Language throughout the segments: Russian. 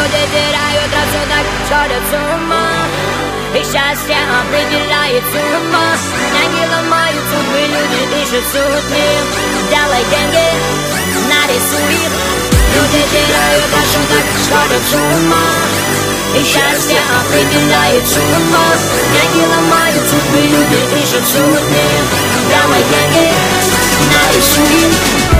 Люди теряют рассудок, сходят с ума, и счастье определяет сумма. Деньги ломают судьбы, люди ищут судьбы. Делай деньги, нарисуй их. Люди теряют рассудок, сходят с ума, и счастье определяет сумма. Деньги ломают судьбы, люди ищут судьбы. Делай деньги, нарисуй их.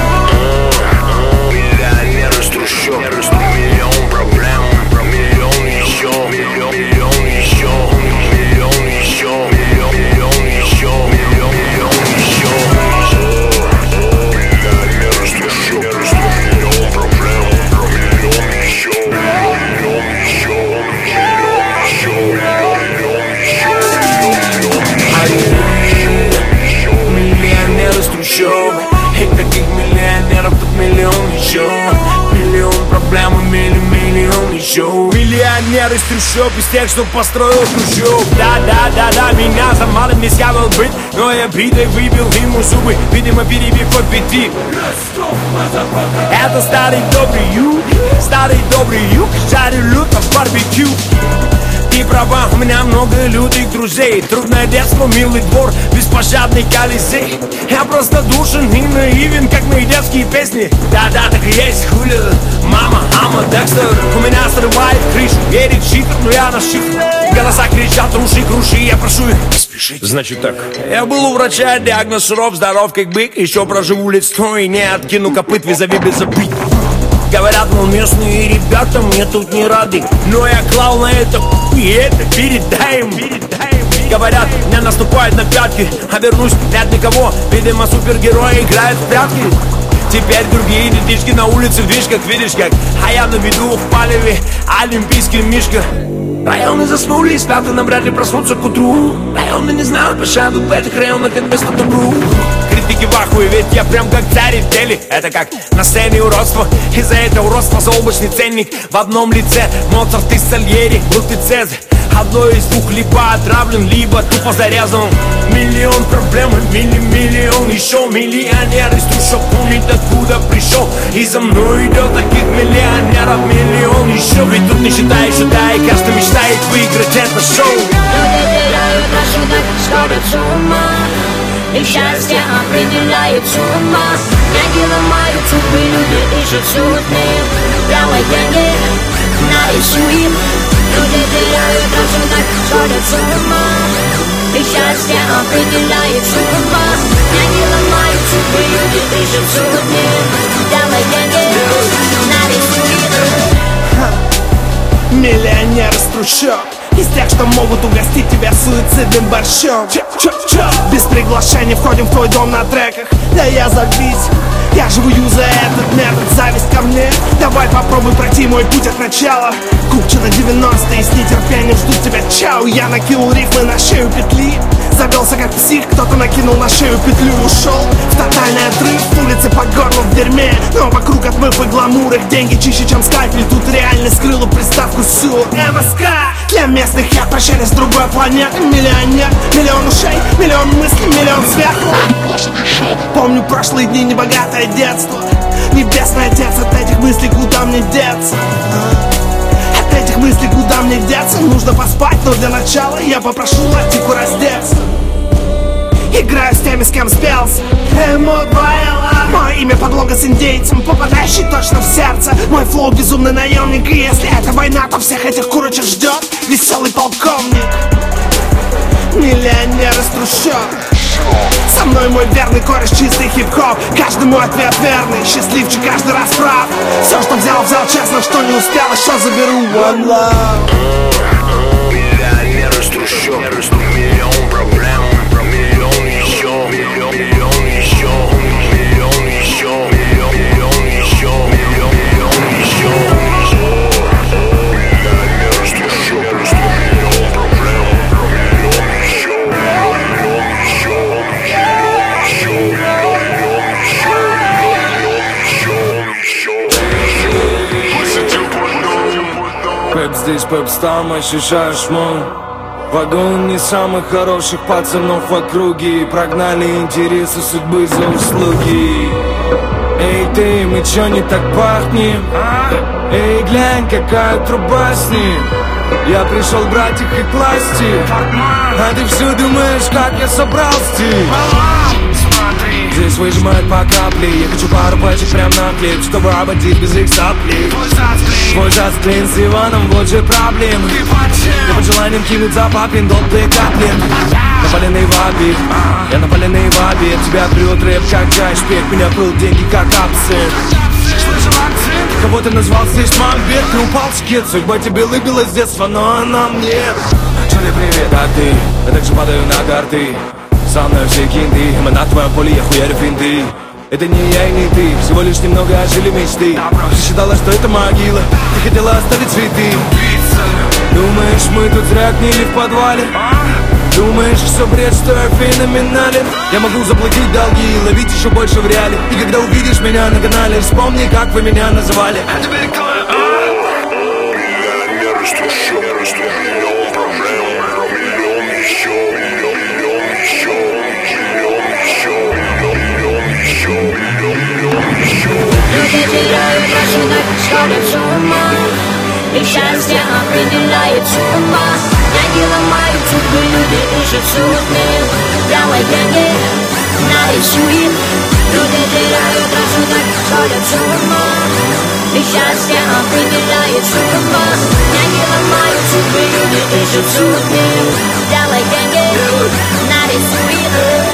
Миллионер из трущоб, миллион проблем, миллион еще, миллион еще, миллион еще, миллион еще, миллион еще. Миллионер из трущоб, миллион проблем, миллион еще, миллион еще, миллион еще, миллионер из трущоб. И таких миллионеров тут миллион еще. Миллион проблем и миллион еще. Миллионер из трущоб, из тех, что построил трущоб. Да, меня за малым не схавал быть, но я битой выбил ему зубы, видимо, перебив аппетит. Это старый добрый юг, жарю люто в барбекю. Ты права, у меня много лютых друзей. Трудное детство, милый двор, беспощадный колизей. Я просто душен и наивен, как мои детские песни. Да, так и есть, хули, мама, Декстер. У меня срывает крышу, Эрик Шифр, но я на шифр. Голоса кричат, круши, я прошу их не спешить. Значит так. Я был у врача, диагноз суров, здоров как бык. Еще проживу лет 100 и не откину копыт, визави без обид. Говорят, мол, местные ребята мне тут не рады, но я клал на это и это передай им. Говорят, мне наступают на пятки, а вернусь нет никого. Видимо, супергерои играют в прятки. Теперь другие детишки на улице в движках, видишь как. А я на виду в палеве, олимпийский мишка. Районы заснули и спят, и нам вряд ли проснутся к утру. Районы не знают пощаду, в этих районах как место добру. Критики в ахуе, ведь я прям как царь в теле. Это как на сцене уродство, из-за этого уродства заоблачный ценник. В одном лице Моцарт и Сальери, Брут и Цезарь. Одно из двух либо отравлен, либо тупо зарезан. Миллион проблем, миллион еще. Миллионер из трущоб помнит, откуда пришел. И за мной идет таких миллионеров миллион еще. Ведь тут не считай, и каждый мечтает выиграть это шоу. Люди теряют рассудок, сходят с ума, и счастье определяет сумма. Деньги ломают судьбы, люди ищут судьбы. Делай деньги, нарисуй их. Люди теряют рассудок, сходят с ума, и счастье определяет сумма. Деньги ломают судьбы, люди ищут судьбы. Делай деньги, нарисуй их. Миллионер из трущоб, из тех, что могут угостить тебя суицидным борщом. Без приглашения входим в твой дом на треках. Да я зависим, я живу за этот метод. Зависть ко мне, давай попробуй пройти мой путь от начала. Купчино 90-е, с нетерпением ждут тебя, чау. Я накинул рифмы на шею петли, завелся как псих, кто-то накинул на шею петлю. Ушел в тотальный отрыв, улицы по горло в дерьме. Но вокруг отмыв и гламур, их деньги чище, чем скальпель. Тут реальность скрыла приставку СУ. МСК для местных я прощаюсь с другой планеты. Миллионер, миллион ушей, миллион мыслей, миллион сверху. Помню прошлые дни, небогатое детство. Небесный отец, от этих мыслей куда мне деться? От этих мыслей куда мне деться? Нужно поспать, но для начала я попрошу Латику раздеться. Играю с теми, с кем спелся. Мое имя подлога с индейцем, попадающий точно в сердце. Мой флоу безумный наемник, и если это война, то всех этих курочек ждет веселый полковник. Миллионер из трущоб, со мной мой верный кореш, чистый хип-хоп. Каждый мой ответ верный, счастливчик каждый раз прав. Все, что взял честно, что не успел, еще заберу. One love. Миллионер из трущоб, миллион проблем, миллион еще, миллион еще, миллион еще, миллион еще, миллион еще. Миллионер из трущоб, миллион проблем, миллион еще, миллион еще, Пеп здесь, пеп там, ощущаешь мой вагон не самых хороших пацанов в округе. Прогнали интересы судьбы за услуги. Эй ты, мы чё не так пахнем? Эй, глянь, какая труба с ним. Я пришел брать их и класть их. А ты все думаешь, как я собрал стиль. Здесь выжимают по капле. Я хочу пару пачек прям на хлеб, чтобы ободить без их соплей. Твой жасклин с Иваном, вот же проблемы. Я под желанием кинуть за папин долг ты котлет. Напаленный в обид, я напаленный в обид. Тебя прет рэп как чай шпек. Меня пыл деньги как абсент. Кого ты назвал здесь мамбет? Ты упал в скет, судьба тебе лыбила с детства, но она мне. Чули, привет, а ты? Я также падаю на карты. Со мной все кинты, мы на твоем поле, я хуярю финты. Это не я и не ты, всего лишь немного ожили мечты. Ты считала, что это могила, ты хотела оставить цветы. Думаешь, мы тут зря гнили в подвале? Думаешь, все бред, что я феноменален? Я могу заплатить долги и ловить еще больше в реале. И когда увидишь меня на канале, вспомни, как вы меня называли. А теперь кто я? Миллионер, что миллион проблем, миллион еще. Люди теряют рассудок, сходят с ума, и счастье определяет сумма. Деньги ломают судьбы, люди ищут судьбы. Давай деньги, нарисуй. Люди теряют рассудок, сходят с ума, и счастье определяет сумма. Деньги ломают судьбы, люди ищут судьбы. Давай деньги, нарисуй.